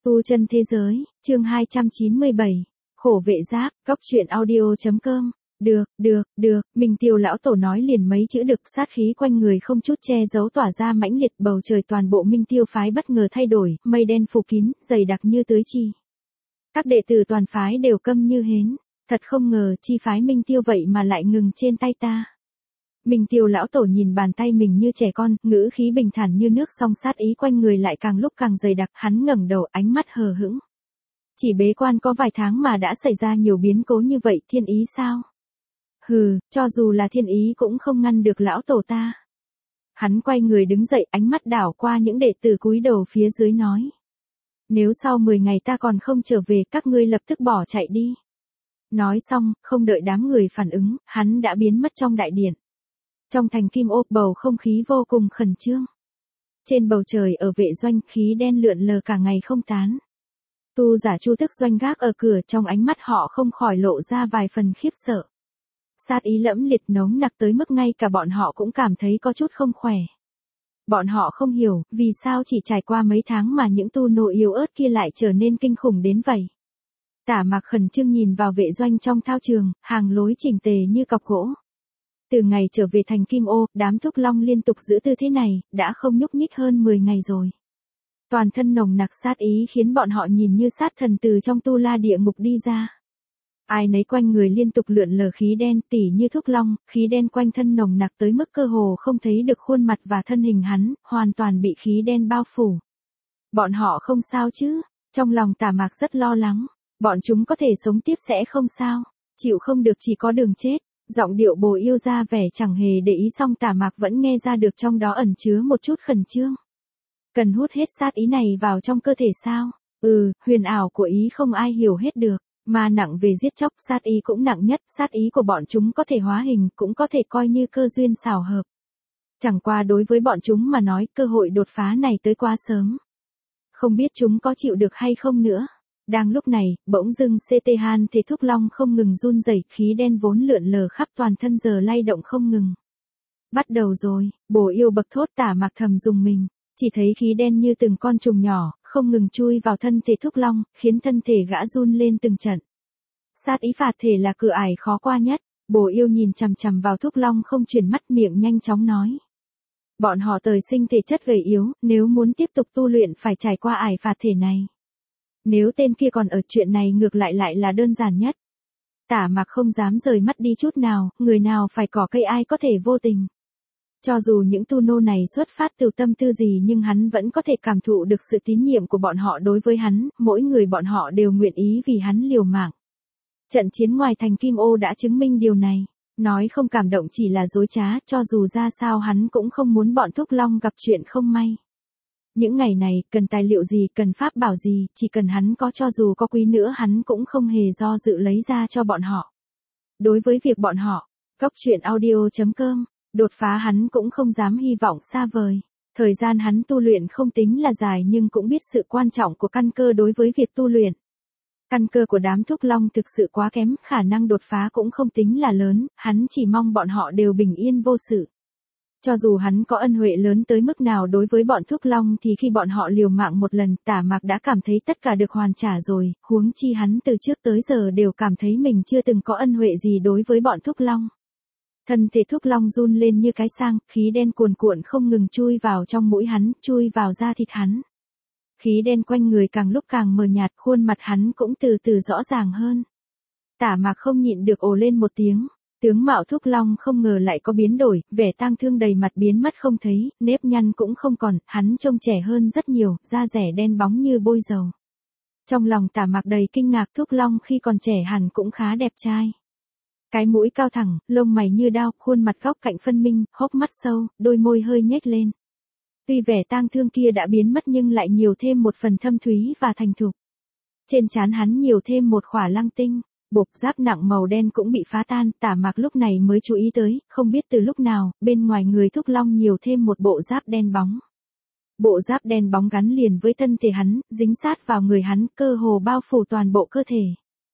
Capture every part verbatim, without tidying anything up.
Tu chân thế giới, chương hai trăm chín mươi bảy, khổ vệ giáp, góc truyện audio.com. Được, được, được, Minh Tiêu lão tổ nói liền mấy chữ được, sát khí quanh người không chút che giấu tỏa ra mãnh liệt, bầu trời toàn bộ Minh Tiêu phái bất ngờ thay đổi, mây đen phủ kín, dày đặc như tưới chi. Các đệ tử toàn phái đều câm như hến, thật không ngờ chi phái Minh Tiêu vậy mà lại ngừng trên tay ta. Minh Tiêu lão tổ nhìn bàn tay mình như trẻ con, ngữ khí bình thản như nước, song sát ý quanh người lại càng lúc càng dày đặc, hắn ngẩng đầu, ánh mắt hờ hững. Chỉ bế quan có vài tháng mà đã xảy ra nhiều biến cố như vậy, thiên ý sao? Hừ, cho dù là thiên ý cũng không ngăn được lão tổ ta. Hắn quay người đứng dậy, ánh mắt đảo qua những đệ tử cúi đầu phía dưới nói. Nếu sau mười ngày ta còn không trở về, các ngươi lập tức bỏ chạy đi. Nói xong, không đợi đám người phản ứng, hắn đã biến mất trong đại điện. Trong thành Kim Ô, bầu không khí vô cùng khẩn trương. Trên bầu trời ở vệ doanh, khí đen lượn lờ cả ngày không tán. Tu giả Chu Tức Doanh gác ở cửa, trong ánh mắt họ không khỏi lộ ra vài phần khiếp sợ. Sát ý lẫm liệt nóng nặc tới mức ngay cả bọn họ cũng cảm thấy có chút không khỏe. Bọn họ không hiểu, vì sao chỉ trải qua mấy tháng mà những tu nô yếu ớt kia lại trở nên kinh khủng đến vậy. Tả Mạc khẩn trương nhìn vào vệ doanh trong thao trường, hàng lối chỉnh tề như cọc gỗ. Từ ngày trở về thành Kim Ô, đám Thúc Long liên tục giữ tư thế này, đã không nhúc nhích hơn mười ngày rồi. Toàn thân nồng nặc sát ý khiến bọn họ nhìn như sát thần từ trong tu la địa ngục đi ra. Ai nấy quanh người liên tục lượn lờ khí đen, tỉ như Thúc Long, khí đen quanh thân nồng nặc tới mức cơ hồ không thấy được khuôn mặt và thân hình hắn, hoàn toàn bị khí đen bao phủ. Bọn họ không sao chứ? Trong lòng Tả Mạc rất lo lắng. Bọn chúng có thể sống tiếp sẽ không sao, chịu không được chỉ có đường chết. Giọng điệu Bồ Yêu ra vẻ chẳng hề để ý, song Tả Mạc vẫn nghe ra được trong đó ẩn chứa một chút khẩn trương. Cần hút hết sát ý này vào trong cơ thể sao? Ừ, huyền ảo của ý không ai hiểu hết được, mà nặng về giết chóc, sát ý cũng nặng nhất, sát ý của bọn chúng có thể hóa hình, cũng có thể coi như cơ duyên xảo hợp. Chẳng qua đối với bọn chúng mà nói, cơ hội đột phá này tới quá sớm. Không biết chúng có chịu được hay không nữa. Đang lúc này, bỗng dưng xê tê Han thể Thúc Long không ngừng run rẩy, khí đen vốn lượn lờ khắp toàn thân giờ lay động không ngừng. Bắt đầu rồi, Bồ Yêu bật thốt. Tả Mạc thầm dùng mình, chỉ thấy khí đen như từng con trùng nhỏ, không ngừng chui vào thân thể Thúc Long, khiến thân thể gã run lên từng trận. Sát ý phạt thể là cửa ải khó qua nhất, Bồ Yêu nhìn chằm chằm vào Thúc Long không chuyển mắt, miệng nhanh chóng nói. Bọn họ trời sinh thể chất gầy yếu, nếu muốn tiếp tục tu luyện phải trải qua ải phạt thể này. Nếu tên kia còn ở, chuyện này ngược lại lại là đơn giản nhất. Tả Mạc không dám rời mắt đi chút nào, người nào phải cỏ cây ai có thể vô tình. Cho dù những tu nô này xuất phát từ tâm tư gì nhưng hắn vẫn có thể cảm thụ được sự tín nhiệm của bọn họ đối với hắn, mỗi người bọn họ đều nguyện ý vì hắn liều mạng. Trận chiến ngoài thành Kim Ô đã chứng minh điều này, nói không cảm động chỉ là dối trá, cho dù ra sao hắn cũng không muốn bọn Thúc Long gặp chuyện không may. Những ngày này, cần tài liệu gì, cần pháp bảo gì, chỉ cần hắn có, cho dù có quý nữa hắn cũng không hề do dự lấy ra cho bọn họ. Đối với việc bọn họ, góc truyện audio.com, đột phá hắn cũng không dám hy vọng xa vời. Thời gian hắn tu luyện không tính là dài nhưng cũng biết sự quan trọng của căn cơ đối với việc tu luyện. Căn cơ của đám Thúc Long thực sự quá kém, khả năng đột phá cũng không tính là lớn, hắn chỉ mong bọn họ đều bình yên vô sự. Cho dù hắn có ân huệ lớn tới mức nào đối với bọn Thúc Long thì khi bọn họ liều mạng một lần, Tả Mạc đã cảm thấy tất cả được hoàn trả rồi, huống chi hắn từ trước tới giờ đều cảm thấy mình chưa từng có ân huệ gì đối với bọn Thúc Long. Thân thể Thúc Long run lên như cái sang, khí đen cuồn cuộn không ngừng chui vào trong mũi hắn, chui vào da thịt hắn. Khí đen quanh người càng lúc càng mờ nhạt, khuôn mặt hắn cũng từ từ rõ ràng hơn. Tả Mạc không nhịn được ồ lên một tiếng. Tướng mạo Thúc Long không ngờ lại có biến đổi, vẻ tang thương đầy mặt biến mất không thấy, nếp nhăn cũng không còn, hắn trông trẻ hơn rất nhiều, da rẻ đen bóng như bôi dầu. Trong lòng Tả Mạc đầy kinh ngạc, Thúc Long khi còn trẻ hẳn cũng khá đẹp trai. Cái mũi cao thẳng, lông mày như đao, khuôn mặt góc cạnh phân minh, hốc mắt sâu, đôi môi hơi nhếch lên. Tuy vẻ tang thương kia đã biến mất nhưng lại nhiều thêm một phần thâm thúy và thành thục. Trên trán hắn nhiều thêm một khỏa lăng tinh. Bộc giáp nặng màu đen cũng bị phá tan, Tả Mạc lúc này mới chú ý tới, không biết từ lúc nào, bên ngoài người Thúc Long nhiều thêm một bộ giáp đen bóng. Bộ giáp đen bóng gắn liền với thân thể hắn, dính sát vào người hắn, cơ hồ bao phủ toàn bộ cơ thể.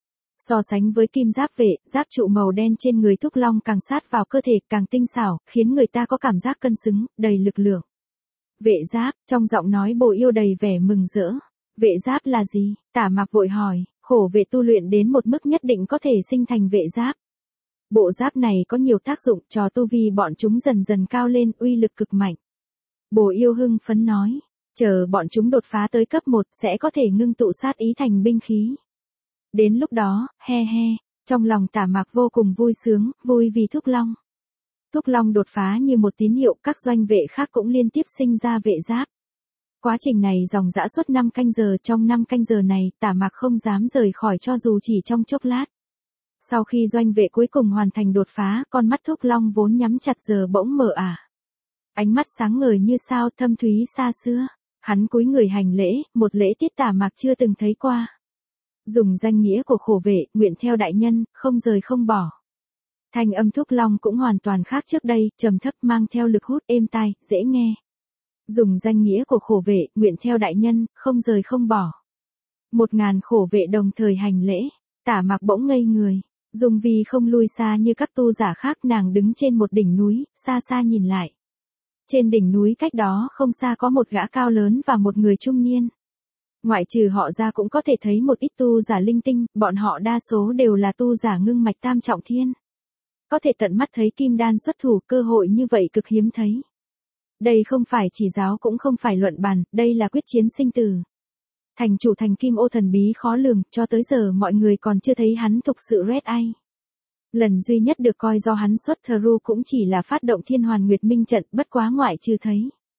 So sánh với kim giáp vệ, giáp trụ màu đen trên người Thúc Long càng sát vào cơ thể, càng tinh xảo, khiến người ta có cảm giác cân xứng, đầy lực lượng. Vệ giáp, trong giọng nói Bồ Yêu đầy vẻ mừng rỡ. Vệ giáp là gì? Tả Mạc vội hỏi, khổ vệ tu luyện đến một mức nhất định có thể sinh thành vệ giáp. Bộ giáp này có nhiều tác dụng cho tu vi bọn chúng dần dần cao lên, uy lực cực mạnh. Bồ Yêu hưng phấn nói, chờ bọn chúng đột phá tới cấp một sẽ có thể ngưng tụ sát ý thành binh khí. Đến lúc đó, he he, trong lòng Tả Mạc vô cùng vui sướng, vui vì Thúc Long. Thúc Long đột phá như một tín hiệu, các doanh vệ khác cũng liên tiếp sinh ra vệ giáp. Quá trình này dòng dã suốt năm canh giờ, trong năm canh giờ này Tả Mạc không dám rời khỏi cho dù chỉ trong chốc lát. Sau khi doanh vệ cuối cùng hoàn thành đột phá, con mắt Thúc Long vốn nhắm chặt giờ bỗng mở ả. Ánh mắt sáng ngời như sao, thâm thúy xa xưa. Hắn cúi người hành lễ, một lễ tiết Tả Mạc chưa từng thấy qua. Dùng danh nghĩa của khổ vệ, nguyện theo đại nhân, không rời không bỏ. Thanh âm Thúc Long cũng hoàn toàn khác trước đây, trầm thấp mang theo lực hút êm tai, dễ nghe. Dùng danh nghĩa của khổ vệ, nguyện theo đại nhân, không rời không bỏ. Một ngàn khổ vệ đồng thời hành lễ, Tả Mạc bỗng ngây người. Dung Vi không lui xa như các tu giả khác, nàng đứng trên một đỉnh núi, xa xa nhìn lại. Trên đỉnh núi cách đó không xa có một gã cao lớn và một người trung niên. Ngoại trừ họ ra cũng có thể thấy một ít tu giả linh tinh, bọn họ đa số đều là tu giả ngưng mạch tam trọng thiên. Có thể tận mắt thấy kim đan xuất thủ, cơ hội như vậy cực hiếm thấy. Đây không phải chỉ giáo cũng không phải luận bàn, đây là quyết chiến sinh tử. Thành chủ thành Kim Ô thần bí khó lường, cho tới giờ mọi người còn chưa thấy hắn thực sự Red Eye. Lần duy nhất được coi do hắn xuất thru cũng chỉ là phát động Thiên Hoàn Nguyệt Minh trận, bất quá ngoại trừ thấy.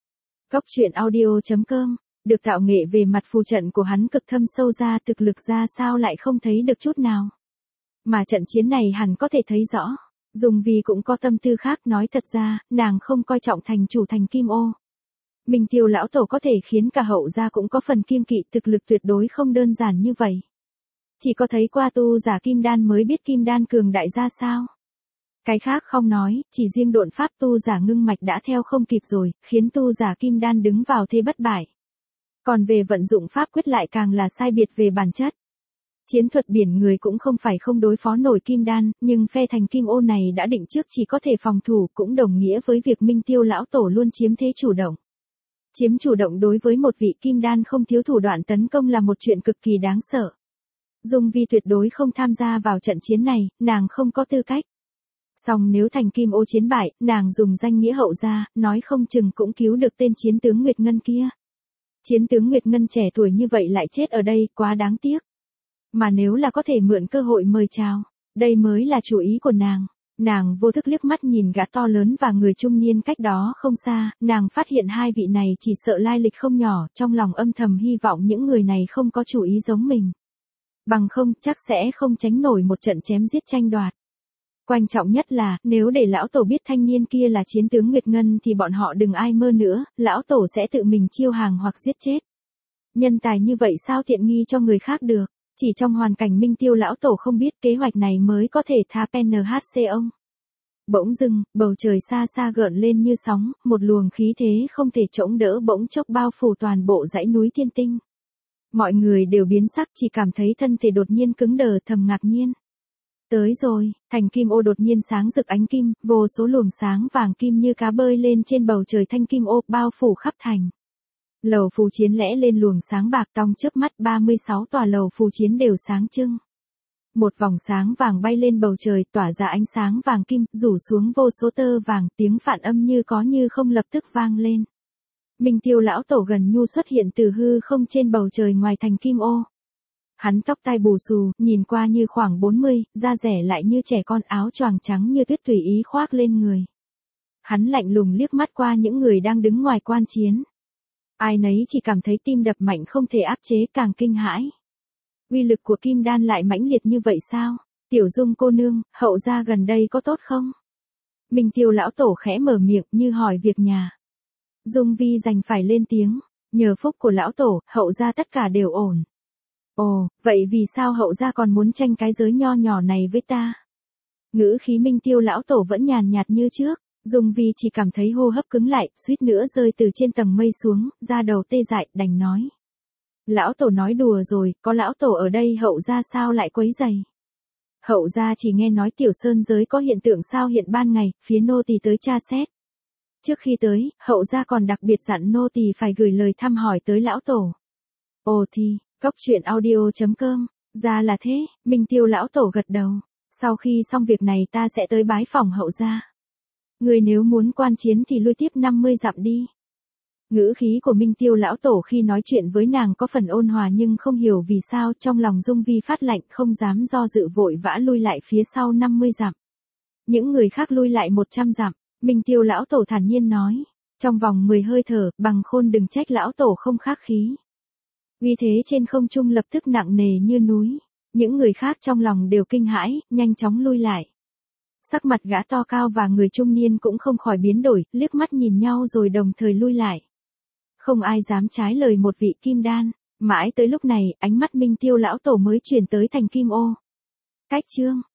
Góc truyện audio chấm com, được tạo nghệ về mặt phù trận của hắn cực thâm sâu ra, thực lực ra sao lại không thấy được chút nào. Mà trận chiến này hẳn có thể thấy rõ. Dung Vi cũng có tâm tư khác, nói thật ra, nàng không coi trọng thành chủ thành Kim Ô. Minh Tiêu lão tổ có thể khiến cả hậu gia cũng có phần kiêng kỵ, thực lực tuyệt đối không đơn giản như vậy. Chỉ có thấy qua tu giả kim đan mới biết kim đan cường đại ra sao. Cái khác không nói, chỉ riêng độn pháp tu giả ngưng mạch đã theo không kịp rồi, khiến tu giả kim đan đứng vào thế bất bại. Còn về vận dụng pháp quyết lại càng là sai biệt về bản chất. Chiến thuật biển người cũng không phải không đối phó nổi kim đan, nhưng phe thành Kim Ô này đã định trước chỉ có thể phòng thủ, cũng đồng nghĩa với việc Minh Tiêu lão tổ luôn chiếm thế chủ động. Chiếm chủ động đối với một vị kim đan không thiếu thủ đoạn tấn công là một chuyện cực kỳ đáng sợ. Dung Vi tuyệt đối không tham gia vào trận chiến này, nàng không có tư cách. Song nếu thành Kim Ô chiến bại, nàng dùng danh nghĩa hậu gia, nói không chừng cũng cứu được tên chiến tướng Nguyệt Ngân kia. Chiến tướng Nguyệt Ngân trẻ tuổi như vậy lại chết ở đây, quá đáng tiếc. Mà nếu là có thể mượn cơ hội mời chào, đây mới là chủ ý của nàng. Nàng vô thức liếc mắt nhìn gã to lớn và người trung niên cách đó không xa, nàng phát hiện hai vị này chỉ sợ lai lịch không nhỏ, trong lòng âm thầm hy vọng những người này không có chủ ý giống mình. Bằng không, chắc sẽ không tránh nổi một trận chém giết tranh đoạt. Quan trọng nhất là, nếu để lão tổ biết thanh niên kia là chiến tướng Nguyệt Ngân thì bọn họ đừng ai mơ nữa, lão tổ sẽ tự mình chiêu hàng hoặc giết chết. Nhân tài như vậy sao tiện nghi cho người khác được? Chỉ trong hoàn cảnh Minh Tiêu lão tổ không biết kế hoạch này mới có thể tha en hát xê ông. Bỗng dưng, bầu trời xa xa gợn lên như sóng, một luồng khí thế không thể chống đỡ bỗng chốc bao phủ toàn bộ dãy núi Thiên Tinh. Mọi người đều biến sắc, chỉ cảm thấy thân thể đột nhiên cứng đờ, thầm ngạc nhiên. Tới rồi, thành Kim Ô đột nhiên sáng rực ánh kim, vô số luồng sáng vàng kim như cá bơi lên trên bầu trời thanh Kim Ô, bao phủ khắp thành. Lầu phù chiến lẽ lên luồng sáng bạc tong chớp mắt, ba mươi sáu tòa lầu phù chiến đều sáng trưng. Một vòng sáng vàng bay lên bầu trời, tỏa ra ánh sáng vàng kim, rủ xuống vô số tơ vàng, tiếng phản âm như có như không lập tức vang lên. Minh Tiêu lão tổ gần nhu xuất hiện từ hư không trên bầu trời ngoài thành Kim Ô. Hắn tóc tai bù xù, nhìn qua như khoảng bốn mươi, da rẻ lại như trẻ con, áo choàng trắng như tuyết tùy ý khoác lên người. Hắn lạnh lùng liếc mắt qua những người đang đứng ngoài quan chiến. Ai nấy chỉ cảm thấy tim đập mạnh không thể áp chế, càng kinh hãi. Uy lực của kim đan lại mãnh liệt như vậy sao? Tiểu Dung cô nương, hậu gia gần đây có tốt không? Minh Tiêu lão tổ khẽ mở miệng như hỏi việc nhà. Dung Vi dành phải lên tiếng, nhờ phúc của lão tổ, hậu gia tất cả đều ổn. Ồ, vậy vì sao hậu gia còn muốn tranh cái giới nho nhỏ này với ta? Ngữ khí Minh Tiêu lão tổ vẫn nhàn nhạt như trước. Dung Vi chỉ cảm thấy hô hấp cứng lại, suýt nữa rơi từ trên tầng mây xuống, da đầu tê dại, đành nói. Lão tổ nói đùa rồi, có lão tổ ở đây hậu gia sao lại quấy rầy? Hậu gia chỉ nghe nói tiểu sơn giới có hiện tượng sao hiện ban ngày, phía nô tỳ tới tra xét. Trước khi tới, hậu gia còn đặc biệt dặn nô tỳ phải gửi lời thăm hỏi tới lão tổ. Ồ thì, cốc truyện audio.com, ra là thế, Minh Tiêu lão tổ gật đầu. Sau khi xong việc này ta sẽ tới bái phỏng hậu gia. Người nếu muốn quan chiến thì lui tiếp năm mươi dặm đi. Ngữ khí của Minh Tiêu lão tổ khi nói chuyện với nàng có phần ôn hòa nhưng không hiểu vì sao trong lòng Dung Vi phát lạnh không dám do dự vội vã lui lại phía sau năm mươi dặm. Những người khác lui lại một trăm dặm, Minh Tiêu lão tổ thản nhiên nói. Trong vòng mười hơi thở, Bằng Khôn đừng trách lão tổ không khắc khí. Uy thế trên không trung lập tức nặng nề như núi. Những người khác trong lòng đều kinh hãi, nhanh chóng lui lại. Sắc mặt gã to cao và người trung niên cũng không khỏi biến đổi, liếc mắt nhìn nhau rồi đồng thời lui lại. Không ai dám trái lời một vị kim đan. Mãi tới lúc này, ánh mắt Minh Tiêu lão tổ mới chuyển tới thành Kim Ô. Cách chương